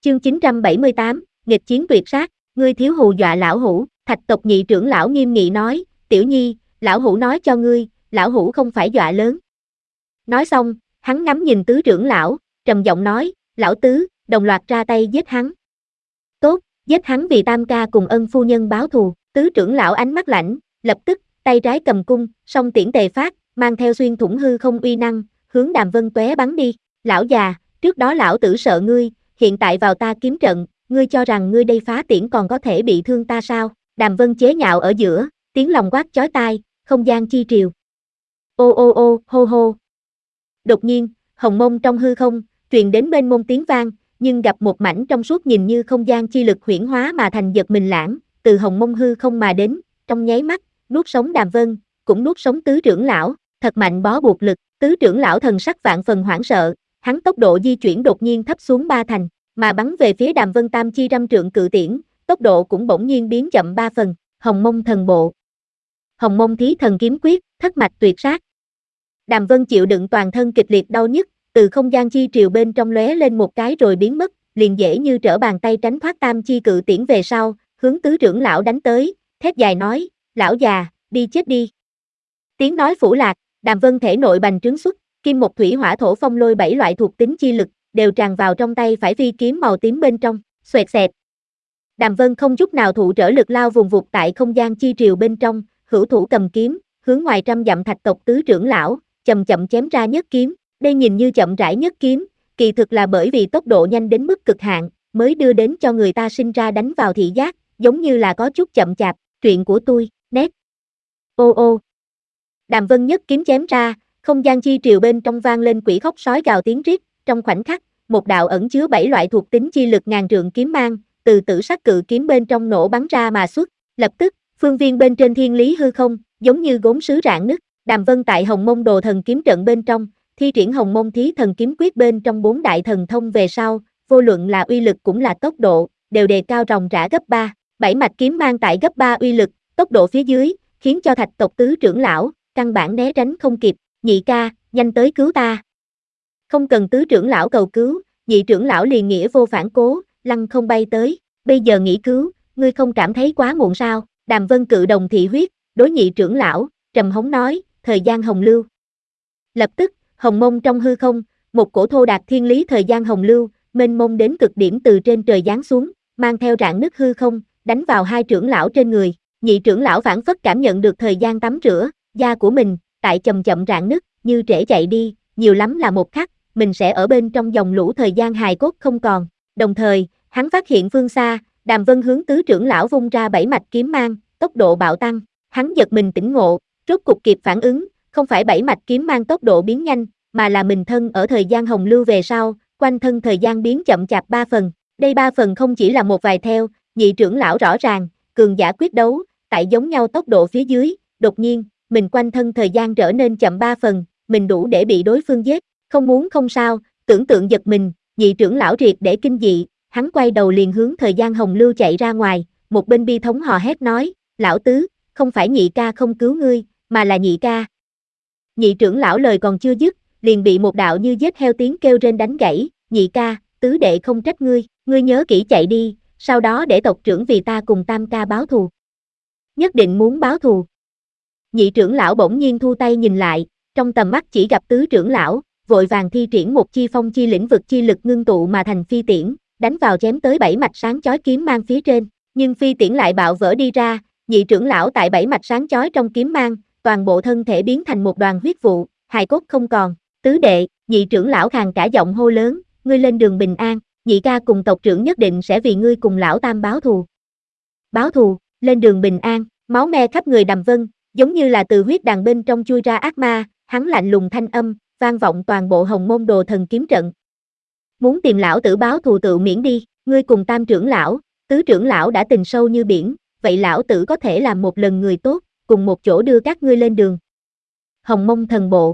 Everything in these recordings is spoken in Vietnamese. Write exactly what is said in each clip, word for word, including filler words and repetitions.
Chương chín trăm bảy mươi tám, nghịch chiến tuyệt sát, ngươi thiếu hù dọa lão hủ. Thạch tộc nhị trưởng lão nghiêm nghị nói, tiểu nhi, lão hủ nói cho ngươi, lão hủ không phải dọa lớn. Nói xong, hắn ngắm nhìn tứ trưởng lão, trầm giọng nói, lão tứ, đồng loạt ra tay giết hắn. Tốt, giết hắn vì tam ca cùng ân phu nhân báo thù. Tứ trưởng lão ánh mắt lạnh, lập tức, tay trái cầm cung, song tiễn tề phát, mang theo xuyên thủng hư không uy năng, hướng Đàm Vân tóe bắn đi. Lão già, trước đó lão tử sợ ngươi, hiện tại vào ta kiếm trận, ngươi cho rằng ngươi đây phá tiễn còn có thể bị thương ta sao? Đàm Vân chế nhạo ở giữa, tiếng lòng quát chói tai, không gian chi triều. Ô ô ô, hô hô. Đột nhiên, hồng mông trong hư không, truyền đến bên mông tiếng vang, nhưng gặp một mảnh trong suốt nhìn như không gian chi lực huyễn hóa mà thành giật mình lãng, từ hồng mông hư không mà đến, trong nháy mắt, nuốt sống Đàm Vân, cũng nuốt sống tứ trưởng lão, thật mạnh bó buộc lực, tứ trưởng lão thần sắc vạn phần hoảng sợ, hắn tốc độ di chuyển đột nhiên thấp xuống ba thành, mà bắn về phía Đàm Vân tam chi trăm trượng cự tiễn, tốc độ cũng bỗng nhiên biến chậm ba phần, hồng mông thần bộ. Hồng mông thí thần kiếm quyết, thất mạch tuyệt sát. Đàm Vân chịu đựng toàn thân kịch liệt đau nhức, từ không gian chi triều bên trong lóe lên một cái rồi biến mất, liền dễ như trở bàn tay tránh thoát tam chi cự tiễn về sau, hướng tứ trưởng lão đánh tới, thét dài nói, lão già, đi chết đi. Tiếng nói phủ lạc, Đàm Vân thể nội bành trướng xuất, kim một thủy hỏa thổ phong lôi bảy loại thuộc tính chi lực, đều tràn vào trong tay phải phi kiếm màu tím bên trong, xoẹt xẹt. Đàm Vân không chút nào thụ trở lực lao vùng vụt tại không gian chi triều bên trong, hữu thủ cầm kiếm, hướng ngoài trăm dặm thạch tộc tứ trưởng lão, chậm chậm chém ra nhất kiếm, đây nhìn như chậm rãi nhất kiếm, kỳ thực là bởi vì tốc độ nhanh đến mức cực hạn, mới đưa đến cho người ta sinh ra đánh vào thị giác, giống như là có chút chậm chạp, chuyện của tôi, nét. Ô ô. Đàm Vân nhất kiếm chém ra, không gian chi triều bên trong vang lên quỷ khóc sói gào tiếng rít, trong khoảnh khắc, một đạo ẩn chứa bảy loại thuộc tính chi lực ngàn trượng kiếm mang, từ tử sắc cự kiếm bên trong nổ bắn ra mà xuất, lập tức, phương viên bên trên thiên lý hư không, giống như gốm sứ rạn nứt, Đàm Vân tại Hồng Mông Đồ Thần kiếm trận bên trong, thi triển Hồng Mông Thí Thần kiếm quyết bên trong bốn đại thần thông về sau, vô luận là uy lực cũng là tốc độ, đều đề cao ròng rã gấp ba, bảy mạch kiếm mang tại gấp ba uy lực, tốc độ phía dưới, khiến cho thạch tộc tứ trưởng lão, căn bản né tránh không kịp, nhị ca, nhanh tới cứu ta. Không cần tứ trưởng lão cầu cứu, nhị trưởng lão liền nghĩa vô phản cố, lăng không bay tới, bây giờ nghĩ cứu, ngươi không cảm thấy quá muộn sao? Đàm Vân cự đồng thị huyết, đối nhị trưởng lão, trầm hống nói, thời gian hồng lưu. Lập tức, hồng mông trong hư không, một cổ thô đạt thiên lý thời gian hồng lưu, mênh mông đến cực điểm từ trên trời giáng xuống, mang theo rạn nứt hư không, đánh vào hai trưởng lão trên người, nhị trưởng lão phản phất cảm nhận được thời gian tắm rửa, da của mình, tại chậm chậm rạn nứt, như trễ chạy đi, nhiều lắm là một khắc, mình sẽ ở bên trong dòng lũ thời gian hài cốt không còn, đồng thời, hắn phát hiện phương xa, Đàm Vân hướng tứ trưởng lão vung ra bảy mạch kiếm mang, tốc độ bạo tăng, hắn giật mình tỉnh ngộ, rốt cục kịp phản ứng, không phải bảy mạch kiếm mang tốc độ biến nhanh, mà là mình thân ở thời gian hồng lưu về sau, quanh thân thời gian biến chậm chạp ba phần, đây ba phần không chỉ là một vài theo, nhị trưởng lão rõ ràng, cường giả quyết đấu, tại giống nhau tốc độ phía dưới, đột nhiên, mình quanh thân thời gian trở nên chậm ba phần, mình đủ để bị đối phương giết, không muốn không sao, tưởng tượng giật mình, nhị trưởng lão triệt để kinh dị, hắn quay đầu liền hướng thời gian hồng lưu chạy ra ngoài, một bên bi thống hò hét nói, lão tứ, không phải nhị ca không cứu ngươi, mà là nhị ca. Nhị trưởng lão lời còn chưa dứt, liền bị một đạo như giết heo tiếng kêu rên đánh gãy, nhị ca, tứ đệ không trách ngươi, ngươi nhớ kỹ chạy đi, sau đó để tộc trưởng vì ta cùng tam ca báo thù. Nhất định muốn báo thù. Nhị trưởng lão bỗng nhiên thu tay nhìn lại, trong tầm mắt chỉ gặp tứ trưởng lão, vội vàng thi triển một chi phong chi lĩnh vực chi lực ngưng tụ mà thành phi tiễn, đánh vào chém tới bảy mạch sáng chói kiếm mang phía trên, nhưng phi tiễn lại bạo vỡ đi ra, nhị trưởng lão tại bảy mạch sáng chói trong kiếm mang, toàn bộ thân thể biến thành một đoàn huyết vụ, hài cốt không còn, tứ đệ, nhị trưởng lão khàn cả giọng hô lớn, ngươi lên đường bình an, nhị ca cùng tộc trưởng nhất định sẽ vì ngươi cùng lão tam báo thù. Báo thù, lên đường bình an, máu me khắp người Đàm Vân, giống như là từ huyết đàn bên trong chui ra ác ma, hắn lạnh lùng thanh âm, vang vọng toàn bộ Hồng Môn Đồ Thần kiếm trận. Muốn tìm lão tử báo thù tự miễn đi, ngươi cùng tam trưởng lão, tứ trưởng lão đã tình sâu như biển, vậy lão tử có thể làm một lần người tốt, cùng một chỗ đưa các ngươi lên đường. Hồng Mông thần bộ.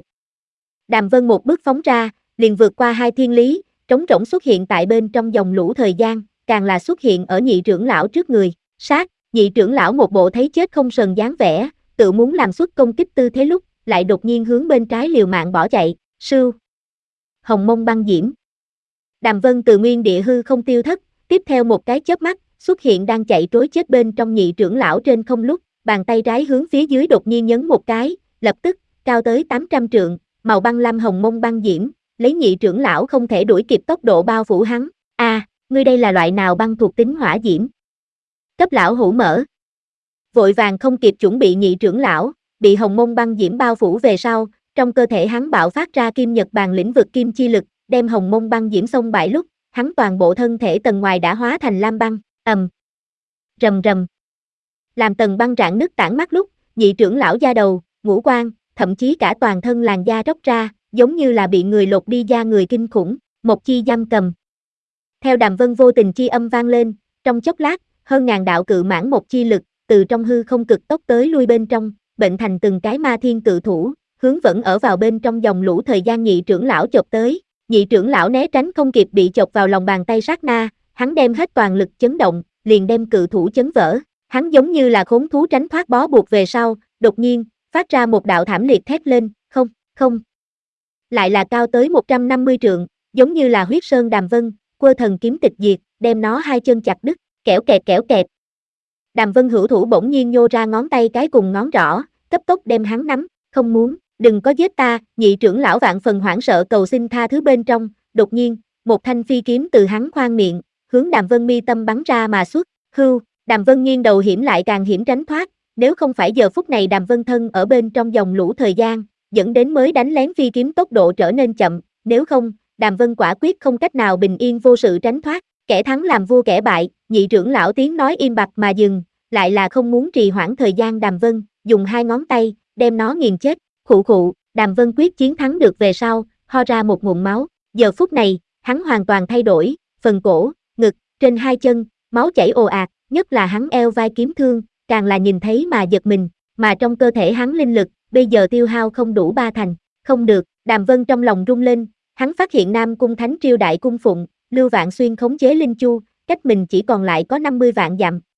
Đàm Vân một bước phóng ra, liền vượt qua hai thiên lý, trống rỗng xuất hiện tại bên trong dòng lũ thời gian, càng là xuất hiện ở nhị trưởng lão trước người, sát, nhị trưởng lão một bộ thấy chết không sờn dáng vẻ, tự muốn làm xuất công kích tư thế lúc, lại đột nhiên hướng bên trái liều mạng bỏ chạy, sưu. Hồng Mông băng diễm. Đàm Vân từ nguyên địa hư không tiêu thất, tiếp theo một cái chớp mắt, xuất hiện đang chạy trối chết bên trong nhị trưởng lão trên không lúc, bàn tay trái hướng phía dưới đột nhiên nhấn một cái, lập tức, cao tới tám trăm trượng, màu băng lam hồng mông băng diễm, lấy nhị trưởng lão không thể đuổi kịp tốc độ bao phủ hắn. A, à, ngươi đây là loại nào băng thuộc tính hỏa diễm? Cấp lão hủ mở. Vội vàng không kịp chuẩn bị nhị trưởng lão, bị hồng mông băng diễm bao phủ về sau, trong cơ thể hắn bạo phát ra kim nhật bàn lĩnh vực kim chi lực, đem hồng mông băng diễm xông bại lúc, hắn toàn bộ thân thể tầng ngoài đã hóa thành lam băng, ầm, rầm rầm. Làm tầng băng rạn nứt tản mắt lúc, nhị trưởng lão da đầu, ngũ quan, thậm chí cả toàn thân làn da róc ra, giống như là bị người lột đi da người kinh khủng, một chi giam cầm. Theo Đàm Vân vô tình chi âm vang lên, trong chốc lát, hơn ngàn đạo cự mãng một chi lực, từ trong hư không cực tốc tới lui bên trong, bệnh thành từng cái ma thiên cự thủ, hướng vẫn ở vào bên trong dòng lũ thời gian nhị trưởng lão chộp tới. Nhị trưởng lão né tránh không kịp bị chộp vào lòng bàn tay sát na, hắn đem hết toàn lực chấn động, liền đem cự thủ chấn vỡ. Hắn giống như là khốn thú tránh thoát bó buộc về sau, đột nhiên, phát ra một đạo thảm liệt thét lên, không, không. Lại là cao tới một trăm năm mươi trượng, giống như là huyết sơn Đàm Vân, quơ thần kiếm tịch diệt, đem nó hai chân chặt đứt, kẽo kẹt kẽo kẹt. Đàm Vân hữu thủ bỗng nhiên nhô ra ngón tay cái cùng ngón trỏ, cấp tốc đem hắn nắm, không muốn, đừng có giết ta, nhị trưởng lão vạn phần hoảng sợ cầu xin tha thứ bên trong, đột nhiên, một thanh phi kiếm từ hắn khoang miệng, hướng Đàm Vân mi tâm bắn ra mà xuất, hưu, Đàm Vân nghiêng đầu hiểm lại càng hiểm tránh thoát, nếu không phải giờ phút này Đàm Vân thân ở bên trong dòng lũ thời gian, dẫn đến mới đánh lén phi kiếm tốc độ trở nên chậm, nếu không, Đàm Vân quả quyết không cách nào bình yên vô sự tránh thoát, kẻ thắng làm vua kẻ bại, nhị trưởng lão tiếng nói im bặt mà dừng, lại là không muốn trì hoãn thời gian. Đàm Vân, dùng hai ngón tay, đem nó nghiền chết, khụ khụ, Đàm Vân quyết chiến thắng được về sau, ho ra một ngụm máu, giờ phút này, hắn hoàn toàn thay đổi, phần cổ, ngực, trên hai chân, máu chảy ồ ạt, nhất là hắn eo vai kiếm thương, càng là nhìn thấy mà giật mình, mà trong cơ thể hắn linh lực, bây giờ tiêu hao không đủ ba thành, không được, Đàm Vân trong lòng rung lên, hắn phát hiện Nam Cung Thánh triều đại cung phụng, Lưu Vạn Xuyên khống chế Linh Chu, cách mình chỉ còn lại có năm mươi vạn dặm,